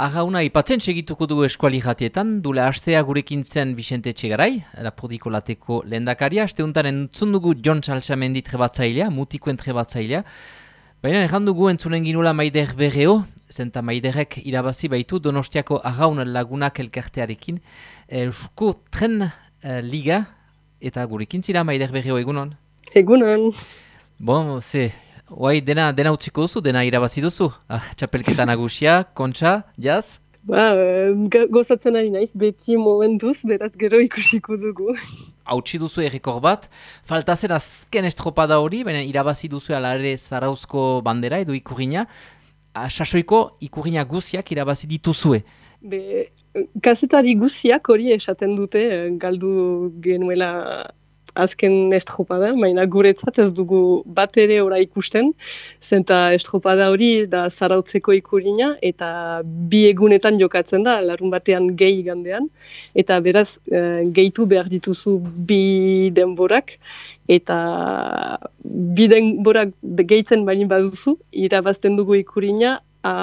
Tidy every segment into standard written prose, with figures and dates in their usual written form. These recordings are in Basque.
Arrauna ipatzen segituko dugu eskuali jatietan, dule astea gurekin zen Vicente Etxegarai, Lapurdiko lateko lehendakaria, asteuntan entzun dugu Jon Salsamendi trebatzailea, mutikoen trebatzailea, baina erran dugu entzunen ginula Maider Berreo, zenta Maiderrek irabazi baitu Donostiako Arraun lagunak elkartearekin, Eusko Tren Liga, eta gurekin zira Maider Berreo egunon? Egunon. Bon, Oai, dena utziko duzu, dena irabazi duzu. Txapelketa nagusia, kontxa, jaz? Gozatzen ari naiz, beti momentuz, beraz gero ikusiko dugu. Hautsi duzu errekor bat, falta zen azken estropada hori, baina irabazi duzu ala ere Zarauzko bandera edo ikurriña. Sasoiko ikurriña guziak irabazi dituzue. Kazetari guziak hori esaten dute, galdu genuela azken estropada, baina guretzat ez dugu bat ere ora ikusten, zenta estropada hori da Zarautzeko ikurriña, eta bi egunetan jokatzen da, larun batean gehi gandean, eta beraz gehitu behar dituzu bi denborak, eta bi denborak gehitzen baino baduzu, irabazten dugu ikurriña,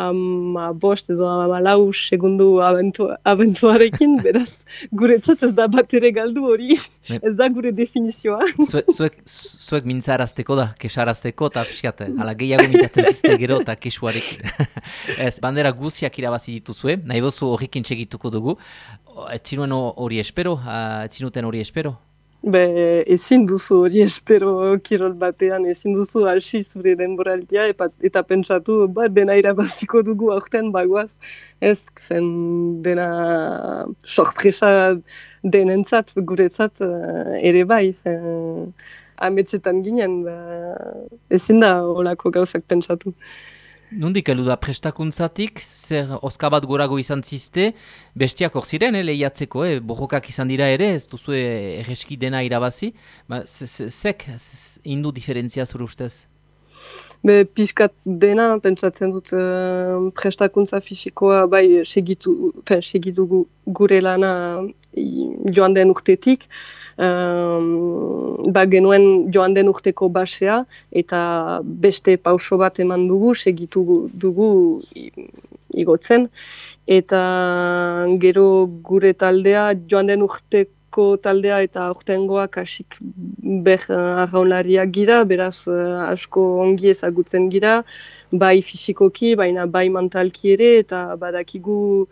5 edo 4 segundu abentuarekin, beraz, guretzat ez da bat ere galdu hori, ez da gure definizioa. Zuek mintzarazteko da, kesarazteko, eta pixkat, ala gehiago mintzatzen zizte gero, eta kesuarek. Bandera guziak irabazi dituzue, nahi bozu horrekin segituko dugu. Etzinuen hori espero, etzinuten hori espero? Ezin duzu hori espero kirol batean, ezin duzu hasi zure denboraldia eta pentsatu dena irabaziko dugu aurten bagoaz. Ez zen dena sorpresa denentzat, guretzat ere bai. Ametsetan ginen, ezin da holako gauzak pentsatu. Nondik heldu da prestakuntzatik, zer oskabat gorago izan ziste, bestiak hor ziren, lehiatzeko, borrokak izan dira ere, ez duzu erreski dena irabazi, zek indu diferentzia zure ustez? Piskat dena, pentsatzen dut prestakuntza fisikoa bai segitu gure lana joan den urtetik, genuen joan den urteko basea eta beste pauso bat eman dugu, segitu dugu igotzen, eta gero gure taldea joan den urteko taldea eta aurtengoa kasik arraunlariak gira, beraz asko ongi ezagutzen gira, bai fisikoki, baina bai mentalki ere, eta badakigu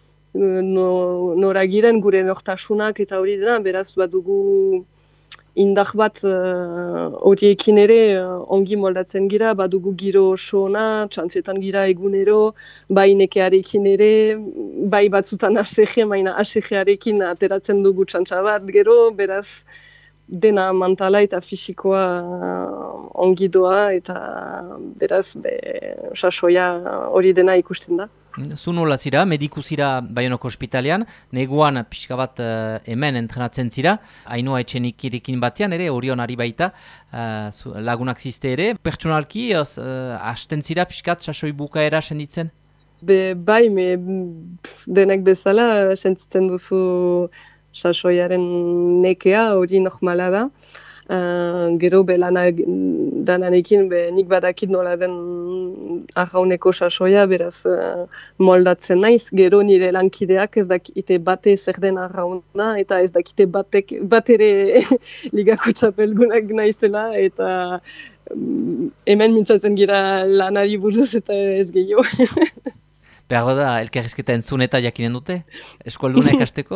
nora giren gure nortasunak eta hori dena, beraz badugu indar bat horiekin ere ongi moldatzen gira, badugu giro oso ona, txantzetan gira egunero, bai nekearekin ere, bai batzutan ASG, baina ASG-arekin ateratzen dugu txantza bat gero, beraz dena mentala eta fisikoa ongi doa, eta beraz sasoia hori dena ikusten da. Zu nola zira, mediku zira Baionako ospitalean, neguan pixka bat hemen entrenatzen zira, Ainhoa Etxenikirekin batean ere, Orion ari baita, lagunak zizte ere. Pertsonalki, hasten zira pixkat sasoi bukaera senditzen? Bai, denek bezala sentitzen duzu sasoiaren nekea, hori normala da. Gero dananekin nik badakit nola den arrauneko sasoia, beraz moldatzen naiz, gero nire lankideak ez dakite bate zer den arrauna, eta ez dakite bat ere ligako txapelgunak naizela, eta hemen mintzatzen gira lanari buruz eta ez gehiago. Behar da, elkarrizketa entzun eta jakinen dute? Eskoldunek hasteko?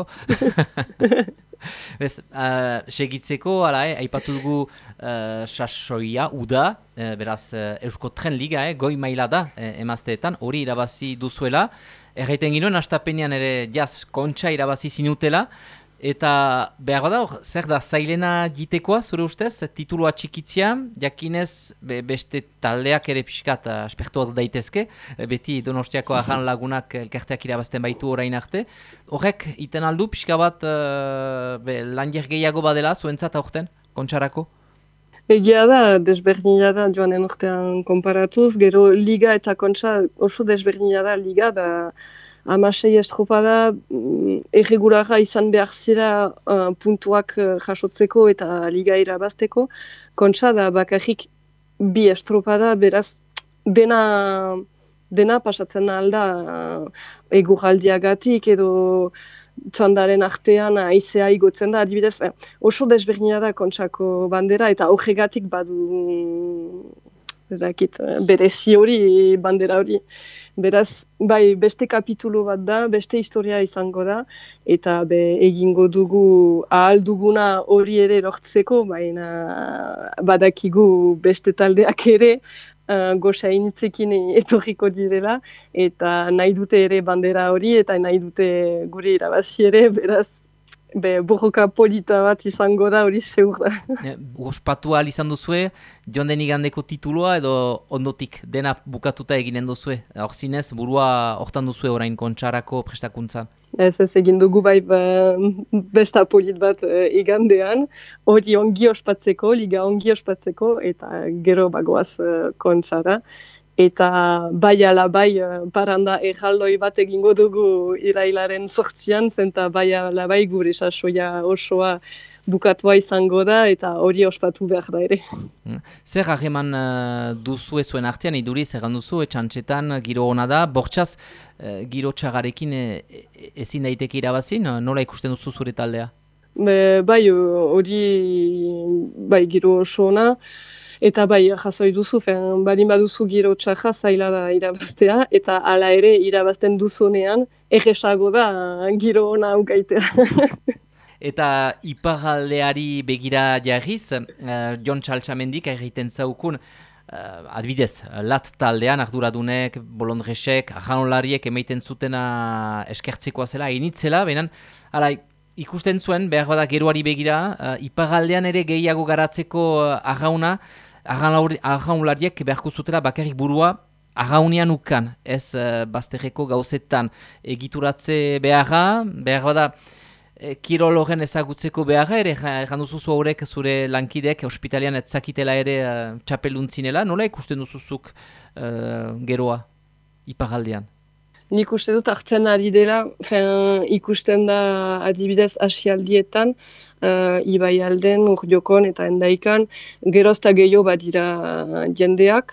Segitzeko, aipatu dugu sasoia, uda, beraz Eusko Tren Liga, goi maila da emazteetan, hori irabazi duzuela. Erraiten ginoen, hastapenean ere jaz kontxa irabazi zinutela, eta behar da, zer da, zailena jitekoa, zure ustez, titulua txikitzia, jakinez beste taldeak ere pixkat aspertuak daitezke, beti Donostiako Arraun lagunak elkarteak irabazten baitu orain arte. Horrek, iten aldu pixka bat lanjer gehiago badela, zuentzat aurten, kontxarako? Egia da, desberdina da joan den urtean konparatuz, gero liga eta kontxa oso desberdina da, liga da 16 estropada erregularra izan behar zira puntuak jasotzeko eta liga irabazteko. Kontxa da bakarrik 2 estropada, beraz dena dena pasatzen alda eguraldiagatik edo txandaren artean haizea igotzen da, adibidez, oso desberdina da Kontsako bandera eta horregatik badu ezakit, berezi hori, bandera hori. Beraz, bai, beste kapitulu bat da, beste historia izango da, eta egingo dugu ahal duguna hori ere lortzeko, baina badakigu beste taldeak ere goxa initzekin etorriko direla, eta nahi dute ere bandera hori, eta nahi dute gure irabazi ere, beraz, borroka polita bat izango da hori seur da. Ospatu ahal izan duzue, joan den igandeko tituloa edo ondotik dena bukatuta eginen duzue? Hor zinez, burua hortan duzue orain Kontsarako prestakuntzan? Ez egin dugu bai besta polit bat igandean, hori ongi ospatzeko, liga ongi ospatzeko, eta gero bagoaz Kontsara. Eta bai ala bai paranda erraldoi bat egingo dugu irailaren 8an, zenta bai ala bai gure sasoia osoa bukatua izango da, eta hori ospatu behar da ere. Zer hageman duzu zuen artean, iduriz egan duzu, etxantxetan giro hona da, bortxaz giro txagarekin ezin daiteke irabazin, nola ikusten duzu zure taldea? Bai, hori bai giro oso ona, eta bai, jazoi duzu, balin baduzu giro txarra zaila da irabaztea, eta hala ere irabazten duzunean, erresago da giro ona aukaitea. Eta iparaldeari begira jarriz, Jon Txaltxamendik egiten zaukun, adibidez, lat taldean, arduradunek, bolondresek, ajanolariek emaiten zutena eskertzekoa zela, initzela, benan, ikusten zuen, behar bada geroari begira, iparaldean ere gehiago garatzeko ajanolariek beharko zutela bakarrik burua agaunean ukan, ez bazterreko gauzetan egituratze behar bada, kirol horren ezagutzeko beharra ere, egan duzuzu horrek zure lankidek ospitalian etzakitela ere txapeluntzinela, nola ikusten duzuzuk geroa iparaldean? Nik uste dut hartzen ari dela, ikusten da adibidez asialdietan, Ibai alden, Urdiokon eta Endaikan, gerozta gehiago badira jendeak,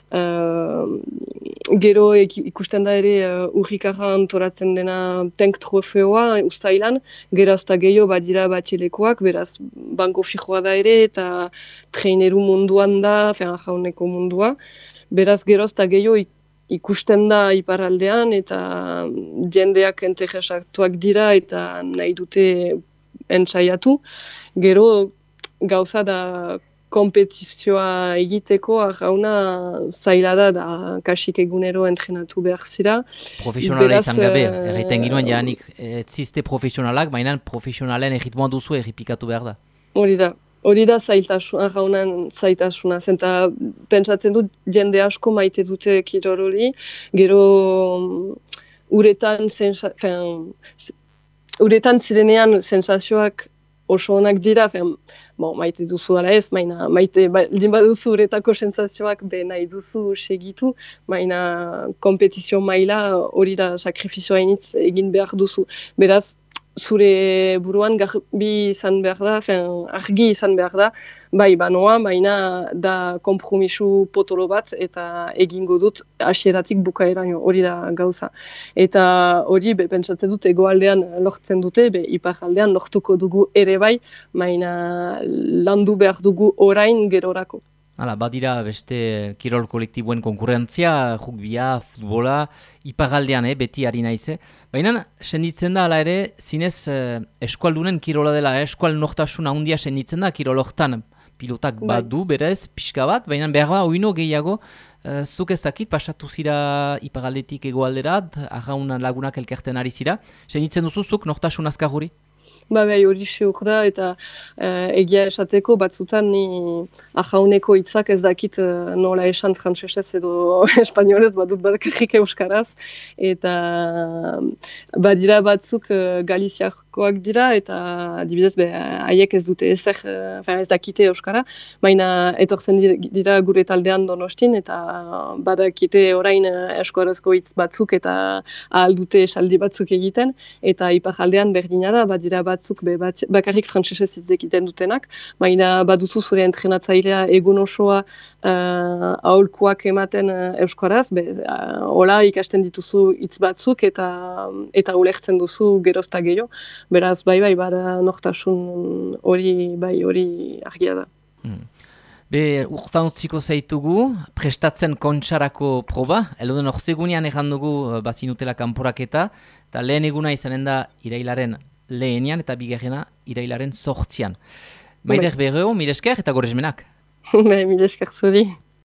gero ikusten da ere urrikarra antoratzen dena tank trofeoa ustailan, gerozta gehiago badira batxelekoak, beraz banko fijoa da ere eta traineru munduan da, jauneko mundua, beraz gerozta gehiago ikusten da iparaldean eta jendeak interesatuak dira eta nahi dute entsaiatu. Gero gauza da kompetizioa egiteko jauna zaila da kasik egunero entrenatu behar zira. Profesionala izan gabe, erraiten ginoen janik etzizte profesionalak, baina profesionalen erritmoa duzu erripikatu behar da. Hori da jaunan zaitasuna, zenta pentsatzen dut jende asko maite dute kirol hori, gero uretan zirenean sensazioak oso onak dira, maite duzu ala ez, maite baldin baduzu uretako sensazioak nahi duzu segitu, baina kompetizio maila hori da sakrifizioa initz egin behar duzu. Beraz, zure buruan garbi izan behar da, argi izan behar da, bai banoa, baina da konpromisu potolo bat eta egingo dut hasieratik bukaeraino, hori da gauza. Eta hori pentsatzen dut egoaldean lortzen dute, iparaldean lortuko dugu ere bai, baina landu behar dugu orain gerorako. Badira beste kirol kolektiboen konkurrentzia, rugbia, futbola, iparaldean beti ari naize. Baina, senditzen da, ala ere, zinez eskualdunen kirola dela, eskual nortasuna handia senditzen da, kirolortan pilotak badu, berez, pixka bat, baina behar da, oino gehiago, zuk ez dakit, pasatu zira iparaldetik egoalderat, arraun lagunak elkerten ari zira, senditzen duzu zuk nortasun azkar hori? Hori seur da, eta egia esateko batzutan ni ajauneko hitzak ez dakit nola esan frantsesez edo espainolez badut bakarrik euskaraz, eta badira batzuk Galiziako euskarazkoak dira, eta adibidez, haiek ez dute ezer, ez dakite euskara, baina etortzen dira gure taldean Donostin, eta badakite orain euskarazko hitz batzuk eta ahal dute esaldi batzuk egiten, eta iparraldean berdina da, badira batzuk bakarrik frantsesez hitz egiten dutenak, baina baduzu zure entrenatzailea egun osoa aholkuak ematen euskaraz, hola ikasten dituzu hitz batzuk eta ulertzen duzu gerozta gehiago. Beraz, bada nortasun hori argia da. Urtan utziko zaitugu, prestatzen kontxarako proba, eluden orzegunean egan dugu bazinutela kanporaketa, eta lehen eguna izanen da irailaren lehenian eta bigarrena irailaren 8an. Maider berreo, mil esker eta goresmenak. Mil esker zuri.